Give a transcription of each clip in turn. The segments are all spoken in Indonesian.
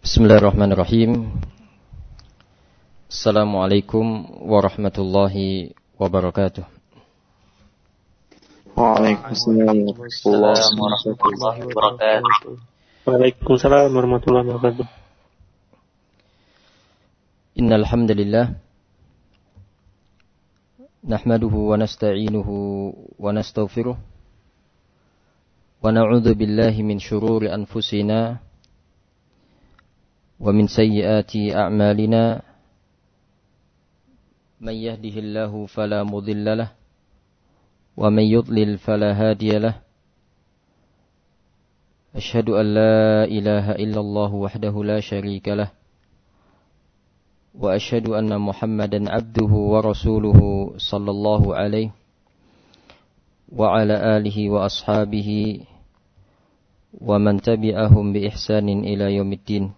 Bismillahirrahmanirrahim. Assalamualaikum warahmatullahi wabarakatuh. Waalaikumsalam warahmatullahi wabarakatuh. Waalaikumsalam warahmatullahi wabarakatuh. Innal hamdalillah nahmaduhu wa nasta'inuhu wa nastaghfiruh wa na'udzu billahi min shururi anfusina wa min sayyiati a'malina man yahdihillahu fala mudilla lahu wa man yudlil fala hadiya lahu asyhadu an la ilaha illallah wahdahu la syarika lahu wa asyhadu anna Muhammadan abduhu wa rasuluhu sallallahu alaihi wa ala alihi wa ashabihi wa man tabi'ahum bi ihsanin ila yaumiddin.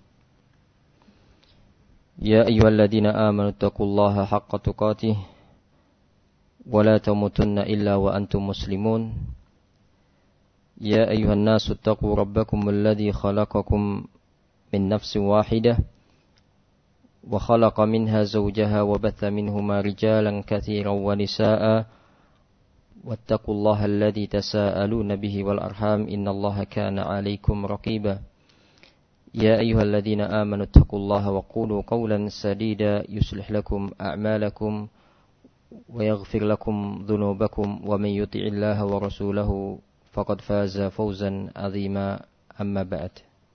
Ya ayyuhalladzina amanu taqullaha haqqa tuqatih wa la tamutunna illa wa antum muslimun. Ya ayyuhan nasu taqu rabbakumul ladzi khalaqakum min nafsin wahidah wa khalaqa minha zawjaha wa batha minhuma rijalan katsiran wa nisaa'a wattaqullaha alladzi tasaaluna bihi wal arham innallaha kana 'alaikum raqiba. يا أيها الذين آمنوا اتقوا الله وقولوا قولا سديدا يصلح لكم أعمالكم ويغفر لكم ذنوبكم ومن يطع الله ورسوله فقد فاز فوزا عظيما أما بعد.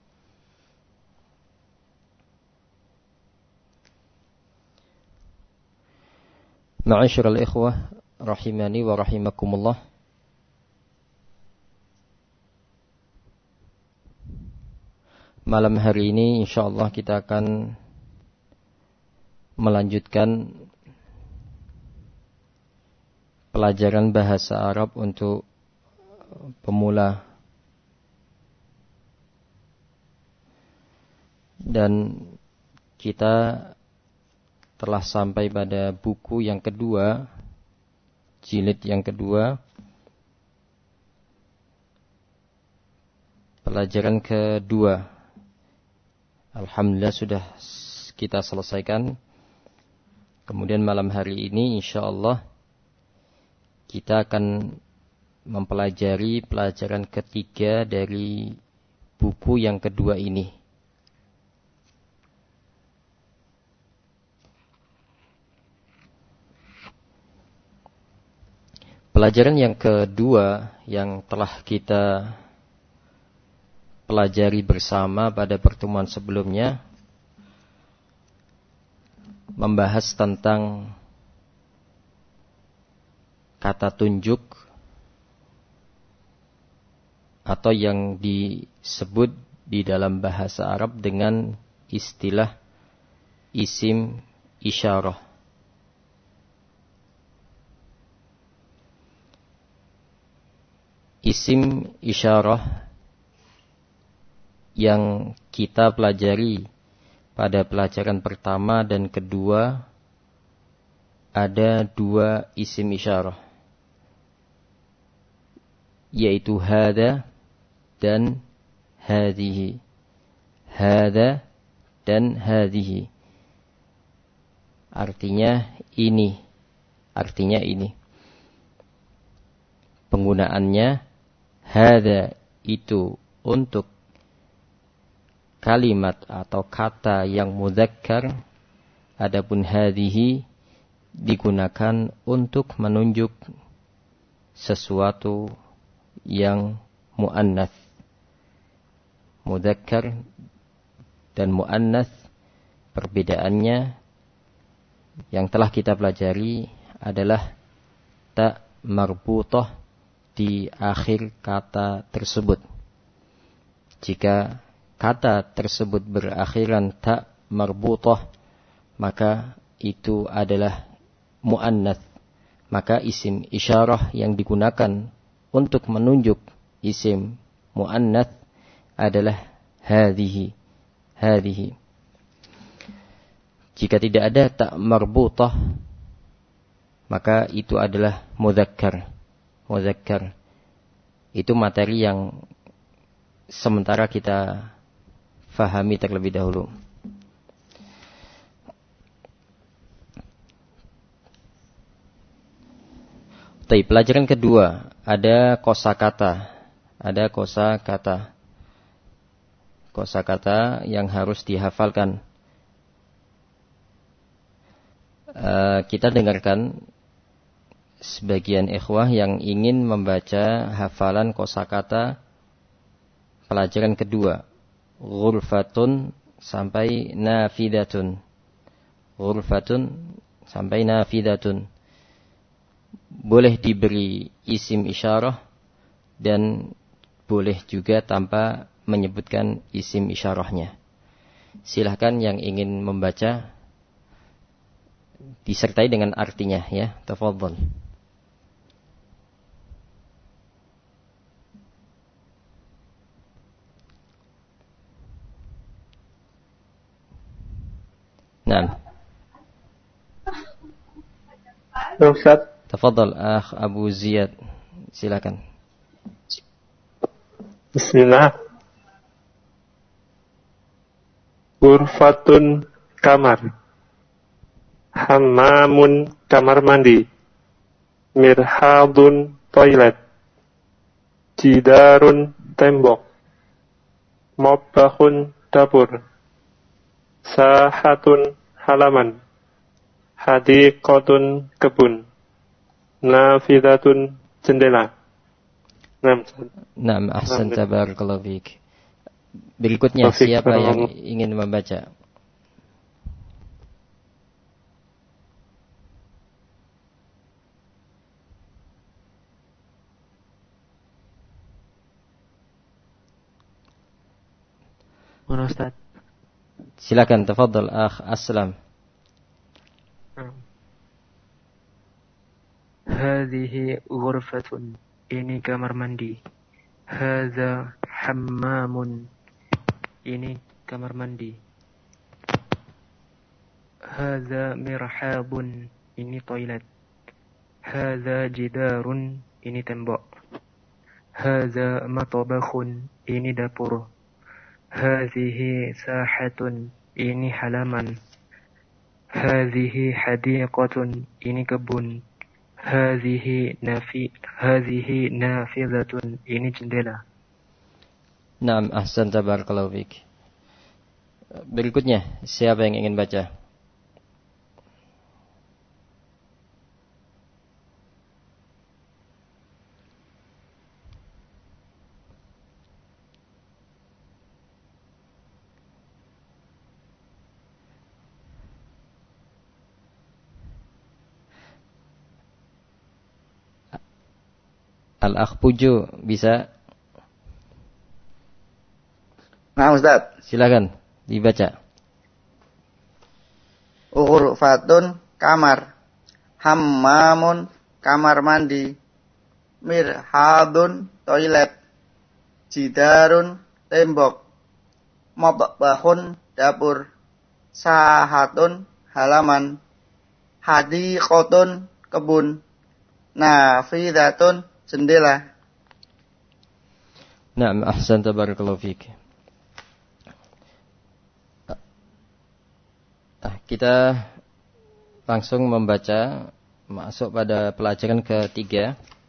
معاشر الإخوة رحمني ورحمكم الله. Malam hari ini insyaallah kita akan melanjutkan pelajaran bahasa Arab untuk pemula. Dan kita telah sampai pada buku yang kedua, jilid yang kedua, pelajaran kedua. Alhamdulillah sudah kita selesaikan. Kemudian malam hari ini insyaallah kita akan mempelajari pelajaran ketiga dari buku yang kedua ini. Pelajaran yang kedua yang telah kita pelajari bersama pada pertemuan sebelumnya membahas tentang kata tunjuk atau yang disebut di dalam bahasa Arab dengan istilah isim isyarah. Isim isyarah yang kita pelajari pada pelajaran pertama dan kedua ada dua isim isyarah, yaitu hada dan hadhihi. Hada dan hadhihi artinya ini, artinya ini. Penggunaannya hada itu untuk kalimat atau kata yang mudzakkar, adapun hadhihi digunakan untuk menunjuk sesuatu yang muannats. Mudzakkar dan muannats perbedaannya yang telah kita pelajari adalah ta marbutah di akhir kata tersebut. Jika kata tersebut berakhiran ta marbutah, maka itu adalah muannats. Maka isim isyarah yang digunakan untuk menunjuk isim muannats adalah hadhihi. Hadhihi. Jika tidak ada ta marbutah, maka itu adalah mudzakkar. Mudzakkar. Itu materi yang sementara kita fahami terlebih dahulu. Pelajaran kedua, ada kosakata. Ada kosakata. Kosakata yang harus dihafalkan. Kita dengarkan sebagian ikhwah yang ingin membaca hafalan kosakata pelajaran kedua. Ghurfatun sampai nafidatun. Ghurfatun sampai nafidatun. Boleh diberi isim isyarah dan boleh juga tanpa menyebutkan isim isyarahnya. Silahkan yang ingin membaca disertai dengan artinya ya. Tafadhal. Nah. Ustaz. Tafadhal akh Abu Ziyad. Silakan. Bismillah. Ghurfatun kamar. Hammamun kamar mandi. Mirhadun toilet. Jidarun tembok. Motbahun dapur. Sahatun halaman. Hadiqatun kebun. Nafidatun jendela. Naam, ahsan, tabarakallahu fiik. Berikutnya siapa yang ingin membaca? Ustaz. Silakan, tafadhal akh Aslam. Hadhihi ghurfatun, ini kamar mandi. Hadza hammamun, ini kamar mandi. Hadza mirhabun, ini toilet. Hadza jidarun, ini tembok. Hadza matbakhun, ini dapur. Hadhihi sahatun, ini halaman. Hadhihi hadiqatun, ini kebun. Hadhihi nafidatun, ini jendela. Naam, ahsan, tabarakallahu fiik. Berikutnya siapa yang ingin baca? Al-Akh Puju bisa? Nah Ustaz. Silakan dibaca. Ghurfatun kamar. Hammamun kamar mandi. Mirhadun toilet. Jidarun tembok. Motbahun dapur. Sahatun halaman. Hadiqatun kebun. Nafidatun jendela. Naam, ahsan, tabarakallahu fiik. Kita langsung membaca, masuk pada pelajaran ketiga.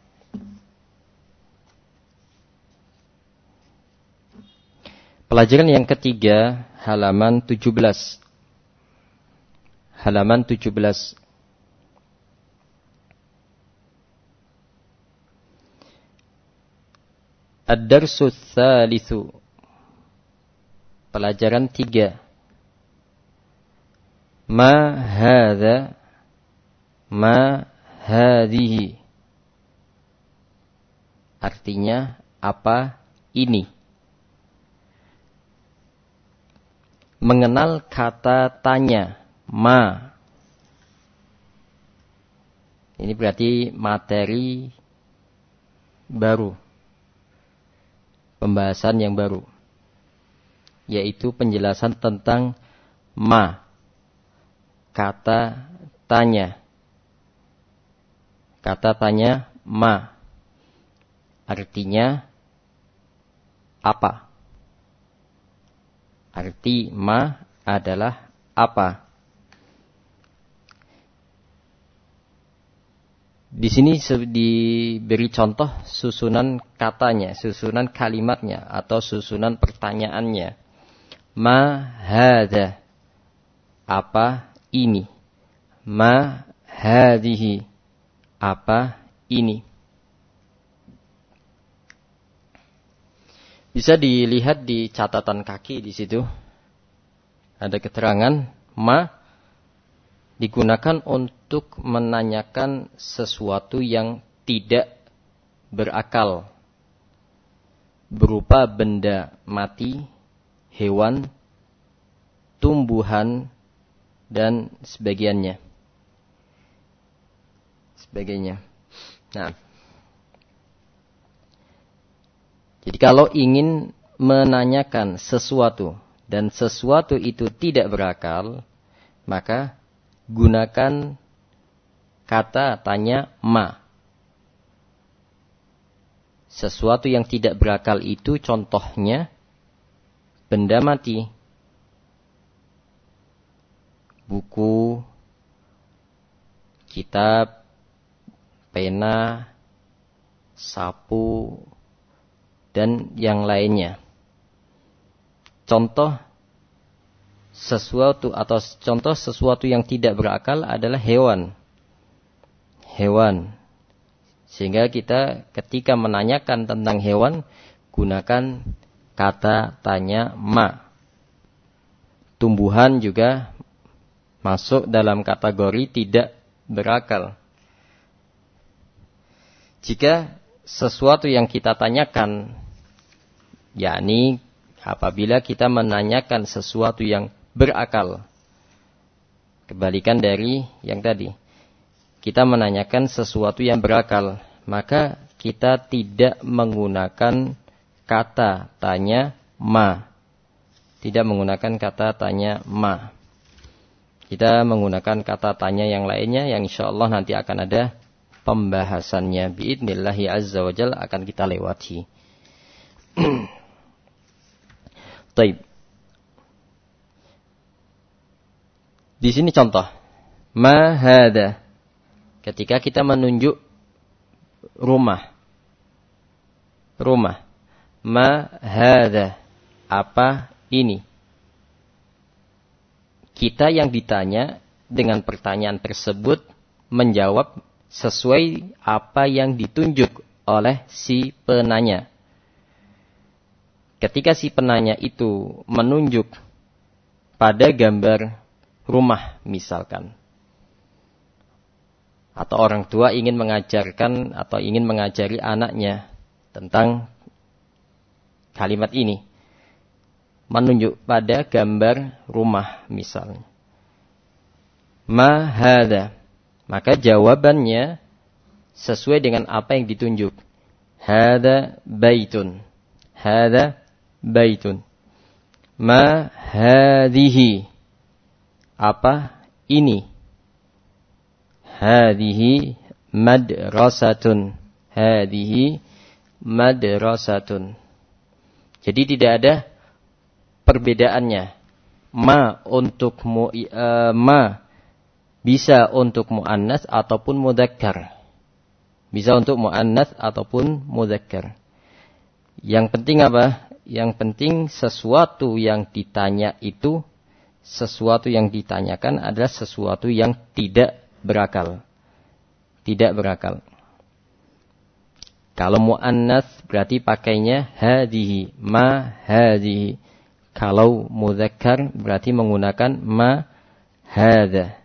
Pelajaran yang ketiga, halaman 17. Halaman 17. Ad-darsu tsalitsu. Pelajaran 3. Ma hadza, ma hadhihi. Artinya apa ini? Mengenal kata tanya, ma. Ini berarti materi baru. Pembahasan yang baru, yaitu penjelasan tentang ma, kata tanya. Kata tanya ma, artinya apa? Arti ma adalah apa? Di sini diberi contoh susunan katanya, susunan kalimatnya atau susunan pertanyaannya. Ma hadza, apa ini? Ma hadhihi, apa ini? Bisa dilihat di catatan kaki di situ. Ada keterangan ma digunakan untuk menanyakan sesuatu yang tidak berakal, berupa benda mati, hewan, tumbuhan, dan sebagainya. Nah, jadi kalau ingin menanyakan sesuatu dan sesuatu itu tidak berakal, maka gunakan kata tanya ma. Sesuatu yang tidak berakal itu contohnya benda mati, buku, kitab, pena, sapu, dan yang lainnya. Contoh sesuatu yang tidak berakal adalah hewan. Sehingga kita ketika menanyakan tentang hewan, gunakan kata tanya ma. Tumbuhan juga masuk dalam kategori tidak berakal. Jika sesuatu yang kita tanyakan, yakni apabila kita menanyakan sesuatu yang berakal, kebalikan dari yang tadi, kita menanyakan sesuatu yang berakal, maka kita tidak menggunakan kata tanya ma. Tidak menggunakan kata tanya ma. Kita menggunakan kata tanya yang lainnya yang insyaallah nanti akan ada pembahasannya. Biidnillahi azza wa jalla akan kita lewati. Taib. Di sini contoh. Ma hadza. Ketika kita menunjuk rumah. Ma hadza. Apa ini? Kita yang ditanya dengan pertanyaan tersebut menjawab sesuai apa yang ditunjuk oleh si penanya. Ketika si penanya itu menunjuk pada gambar rumah misalkan, atau orang tua ingin mengajarkan atau ingin mengajari anaknya tentang kalimat ini, menunjuk pada gambar rumah misalnya, ma hadza, maka jawabannya sesuai dengan apa yang ditunjuk. Hadza baitun. Ma hadhihi, apa ini? Hadhihi madrasatun. Jadi tidak ada perbedaannya. Ma bisa untuk muannas ataupun mudzakkar. Yang penting apa? Yang penting sesuatu yang ditanya itu, sesuatu yang ditanyakan adalah sesuatu yang tidak berakal. Kalau muannas berarti pakainya hadhihi, ma hadhihi. Kalau mudzakkar berarti menggunakan ma hadza.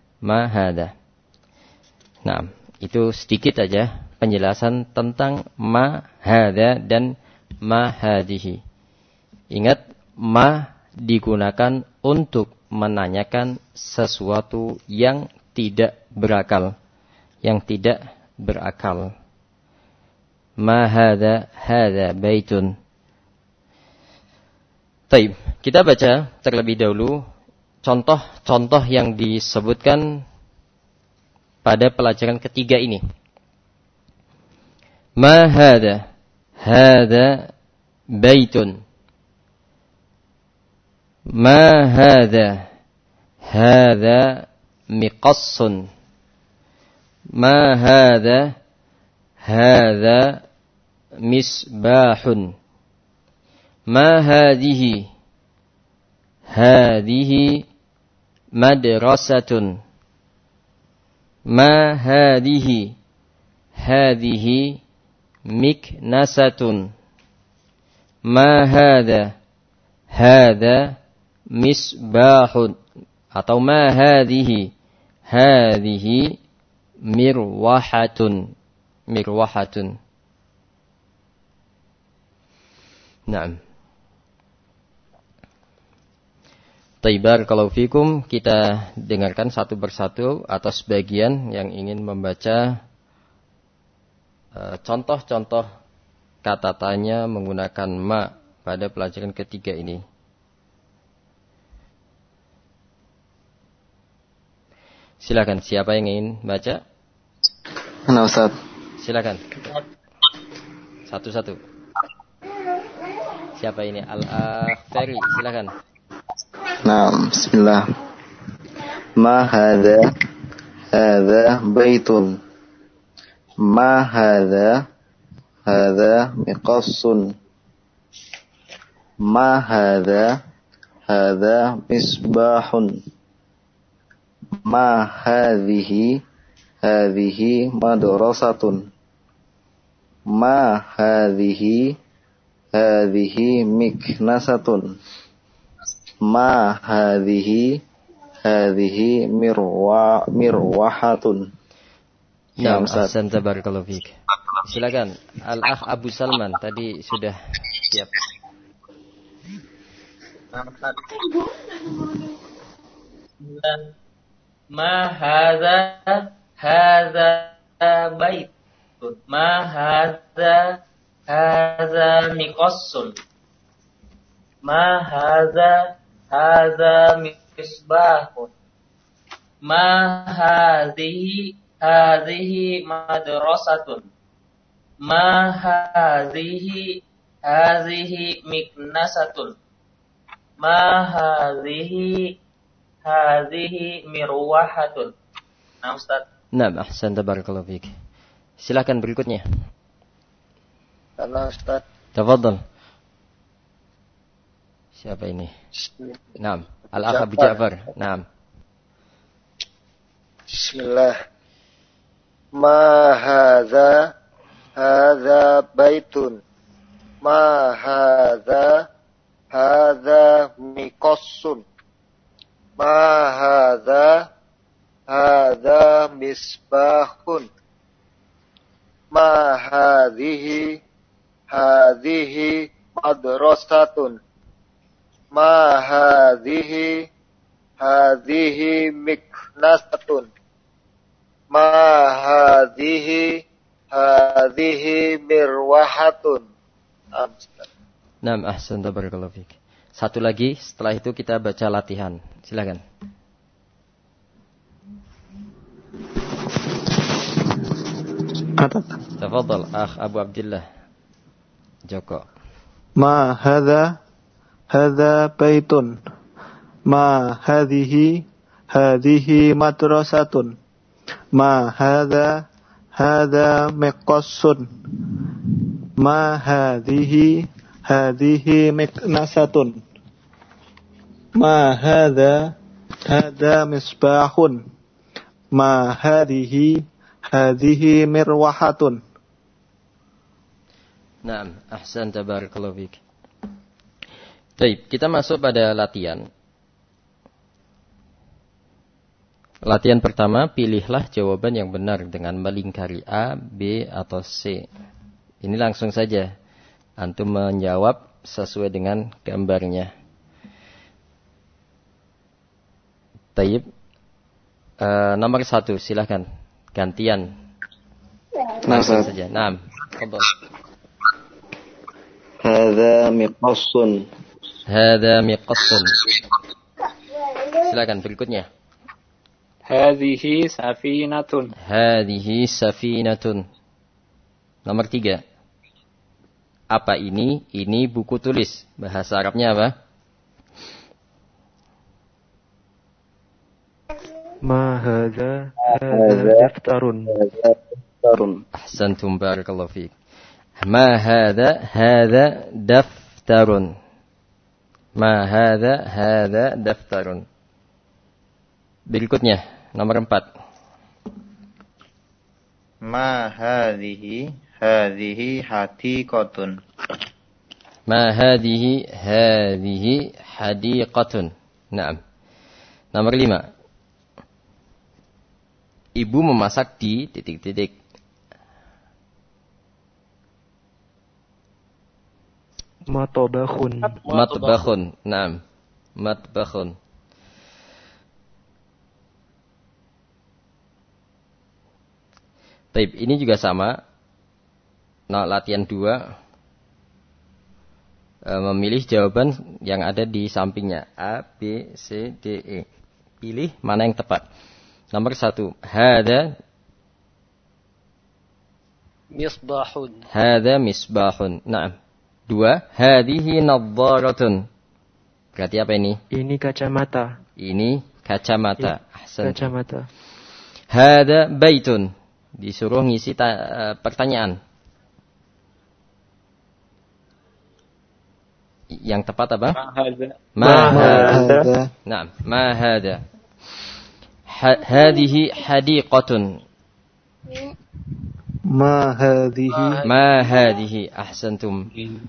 Nah, itu sedikit aja penjelasan tentang ma hadza dan ma hadhihi. Ingat, ma digunakan untuk menanyakan sesuatu yang tidak berakal. Ma hadza baitun. Baik, kita baca terlebih dahulu contoh-contoh yang disebutkan pada pelajaran ketiga ini. Ma hadza baitun. Ma hadha. Hadha miqassun. Ma hadha. Hadha misbahun. Ma hadhihi. Hadhihi madrasatun. Ma hadhihi. Hadhihi miknasatun. Ma hadha. Hadha misbahun. Atau ma hadhihi. Hadhihi mirwahatun. Mirwahatun. Naam. Taibar kalau fikum, kita dengarkan satu persatu atau sebagian yang ingin membaca contoh-contoh kata tanya menggunakan ma pada pelajaran ketiga ini. Silakan, siapa yang ingin baca? Nah, Ustaz. Silakan. Satu-satu. Siapa ini? Al-Ferry, silakan. Nah, bismillah. Ma hadha. Hadha baitun. Ma hadha. Hadha miqassun. Ma hadha. Hadha misbahun. Ma hadhihi. Hadhihi madrasatun. Ma hadhihi. Hadhihi miknasatun. Ma hadhihi. Hadhihi mirwahatun. Ya, Ahsan, tabarakallahu fiik. Silakan, Al-Akh Abu Salman tadi sudah siap. Ma hadza baitun. Ma hadza miqassun. Ma hadza misbahun. Ma hadhihi madrasatun. Ma hadhihi miknasatun. Ma hadhihi mirwahatun. Nah, Ustaz. Nah, ahsan, tabarakallahu fiik. Silakan berikutnya. Halo, Ustaz. Tafadhal. Siapa ini? Naam, Al-Akh Abu Ja'far. Naam. Bismillah. Ma hadza. Hadza baitun. Ma hadza. Hadza miqassun. Ma hadza. Hadza misbahun. Ma hadhihi. Hadhihi madrasatun. Ma hadhihi. Hadhihi miknasatun. Ma hadhihi. Hadhihi mirwahatun. Naam, ahsan, tabarakallahu fiik. Satu lagi, setelah itu kita baca latihan. Silakan. Tafadhal, Akh Abu Abdullah Joko. Ma hadza. Hadza baitun. Ma hadhihi. Hadhihi madrasatun. Ma hadza. Hadza miqassun. Ma hadhihi. Hadhihi miknasatun. Ma hadza. Hadza misbahun. Ma hadhihi. Hadhihi mirwahatun. Naam, ahsan, tabarakallahu fiik. Baik, kita masuk pada latihan. Latihan pertama, pilihlah jawaban yang benar dengan melingkari A, B, atau C. Ini langsung saja. Antum menjawab sesuai dengan gambarnya. Taib. Nomor 1, silahkan. Gantian. Langsung saja. Naam. Tafadhal. Hadza miqassun. Hadza miqassun. Silakan berikutnya. Hadhihi safinatun. Hadhihi safinatun. Nomor 3. Apa ini? Ini buku tulis. Bahasa Arabnya apa? Ma hadza daftarun. Ahsantum, barakallahu fiik. Ma hadza daftarun. Ma hadza daftarun. Berikutnya, nomor 4. Ma hadhihi hadiqatun. Ma hadhihi hadiqatun. Naam. Nomor 5. Ibu memasak di titik-titik. Matbakhun. Matbakhun. Naam. Matbakhun. Baik, ini juga sama. Nah, latihan 2. Memilih jawaban yang ada di sampingnya. A, B, C, D, E. Pilih mana yang tepat. Nomor 1. Hadza misbahun. Hadza misbahun. Naam. 2. Hadhihi nadharatun. Berarti apa ini? Ini kacamata. Ini kacamata. Ahsan. Kacamata. Hadza baitun. Disuruh ngisi pertanyaan. Yang tepat apa? Ma hadza. Naam, ma hadza. Hadhihi hadiqatun. Ma hadhihi. Ahsantum.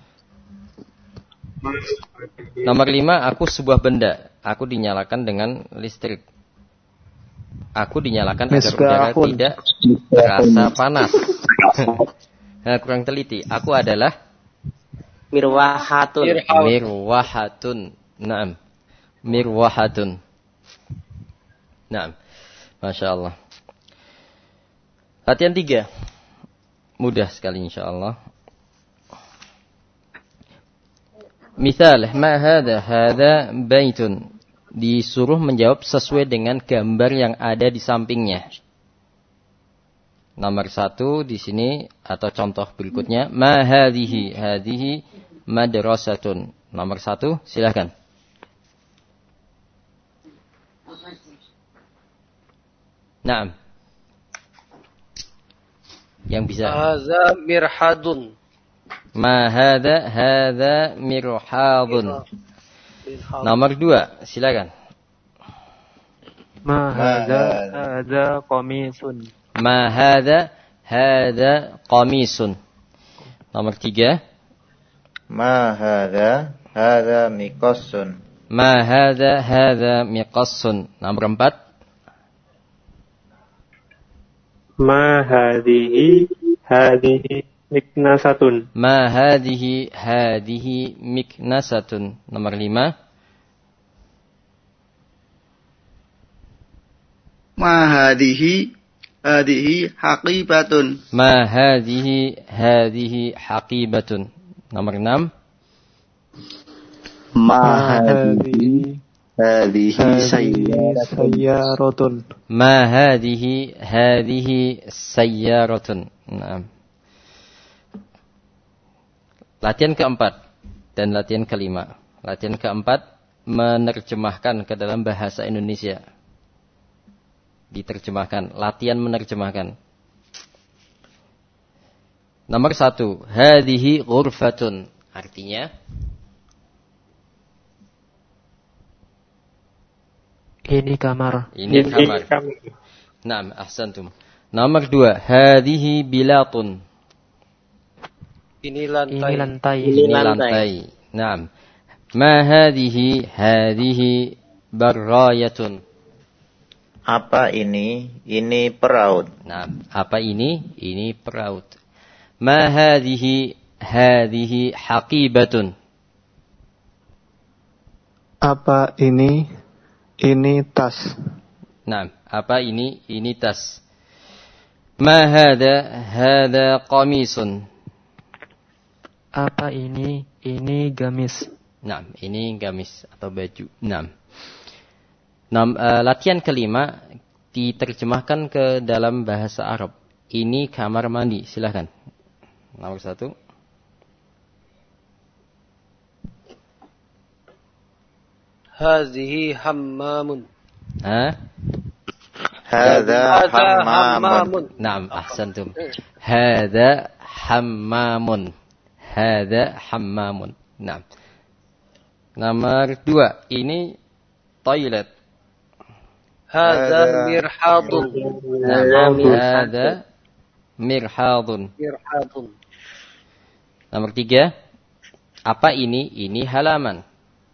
Nomor 5, aku sebuah benda. Aku dinyalakan dengan listrik. Aku dinyalakan agar udara tidak terasa panas. Nah, kurang teliti. Aku adalah Mirwahatun. mirwahatun. Naam. Mirwahatun. Naam. Masya Allah. Latihan 3. Mudah sekali insyaAllah. Misal, ma hadha? Hadha baitun. Disuruh menjawab sesuai dengan gambar yang ada di sampingnya. Nomor 1 di sini atau contoh berikutnya, ma hadhihi? Hadhihi madrasatun. Nomor 1, silakan. Naam. Yang bisa. Hadza mirhadun. Ma hadha? Hadha mirhadun. Nomor 2, silakan. Ma hadza qamisun. Ma hadha? Hadha qamisun. Nomor 3. Ma hadza miqassun. Ma hadha? Hadha miqassun. Nomor 4. Ma hadhihi miknasatun. Ma hadhihi? Hadhihi miknasatun. Nomor 5. Ma hadhihi haqibatun. Ma hadhihi? Hadhihi haqibatun. Nomor 6. Ma hadhihi sayyaratun. Ma hadhihi? Hadhihi sayyaratun. Naam. Latihan keempat dan latihan kelima. Latihan keempat, menerjemahkan ke dalam bahasa Indonesia. Diterjemahkan, latihan menerjemahkan. Nomor 1, hadhihi ghurfatun. Artinya, Ini kamar. ini kamar. Naam, ahsantum. Nomor 2, hadhihi bilatun. Ini lantai. Ini lantai. Ini lantai. Naam. Ma hadhihi? Hadhihi barrayatun. Apa ini? Ini perahu. Naam. Apa ini? Ini perahu. Ma hadhihi? Hadhihi haqibatun. Apa ini? Ini tas. Naam. Apa ini? Ini tas. Ma hadha? Hadha qamisun. Apa ini? Ini gamis. Naam. Ini gamis atau baju. Naam. Latihan kelima diterjemahkan ke dalam bahasa Arab. Ini kamar mandi. Silakan. Nomor 1. Hadhihi hammamun. Hadza hammamun. Naam, ahsantum. Hadza hammamun. Hadza hammamun. Naam. Nomor 2, ini toilet. Hadza mirhadun. Naam, hadza mirhadun. Mirhadun. Nomor 3, apa ini? Ini halaman.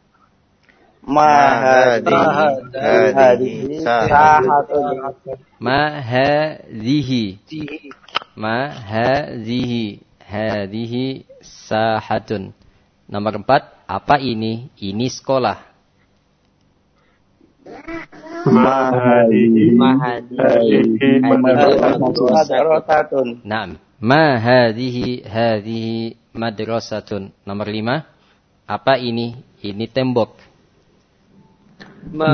Ma hadhihi sahatun. Ma hadhihi. Ma hadhihi. Hadhihi sahatun. Nomor 4, apa ini? Ini sekolah. Ma hadhihi madrasatun. Naam. Ma hadhihi madrasatun. Nomor 5, apa ini? Ini tembok. Ma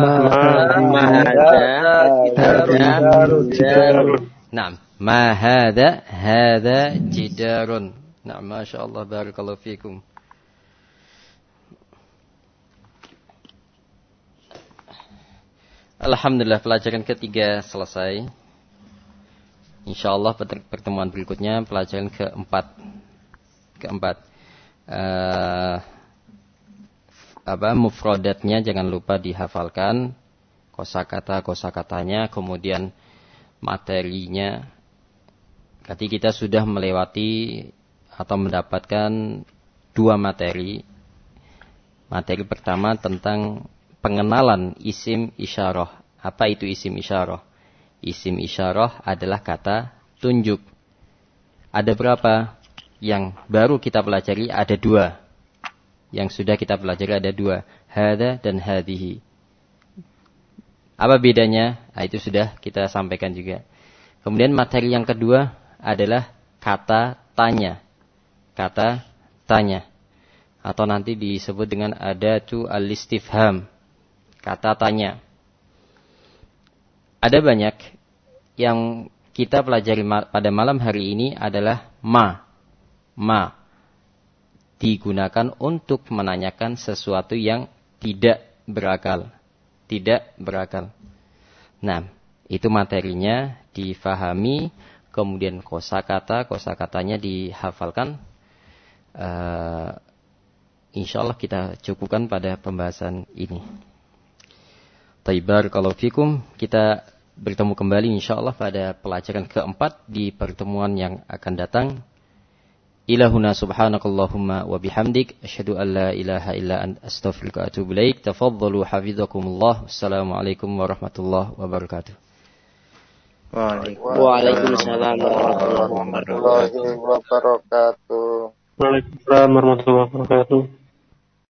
jidarun. Naam. Ma hadha jidarun. Naam, masyaallah, barakallahu fikum. Alhamdulillah, pelajaran ketiga selesai. Insyaallah pertemuan berikutnya pelajaran keempat. Mufradatnya jangan lupa dihafalkan, kosakatanya, kemudian materinya. Tadi kita sudah melewati atau mendapatkan 2 materi. Materi pertama tentang pengenalan isim isyarah. Apa itu isim isyarah? Isim isyarah adalah kata tunjuk. Ada berapa? Yang baru kita pelajari ada 2. Yang sudah kita pelajari ada 2. Hadza dan hadhihi. Apa bedanya? Nah, itu sudah kita sampaikan juga. Kemudian materi yang kedua adalah kata tanya. Kata tanya. Atau nanti disebut dengan adatu al-istifham. Kata tanya. Ada banyak yang kita pelajari pada malam hari ini adalah ma. Ma. Digunakan untuk menanyakan sesuatu yang tidak berakal. Tidak berakal. Nah, itu materinya difahami, kemudian kosakatanya dihafalkan. Insyaallah kita cukupkan pada pembahasan ini. Barakallahu fikum. Kita bertemu kembali insyaallah pada pelajaran keempat di pertemuan yang akan datang. Ilahuna subhanakallahumma wa bihamdik asyhadu an la ilaha illa anta astaghfiruka wa atubu ilaik. Tafadhalu hafizakumullah. Assalamualaikum warahmatullahi wabarakatuh. Waalaikumsalam warahmatullahi wabarakatuh. Waalaikumsalam warahmatullahi wabarakatuh.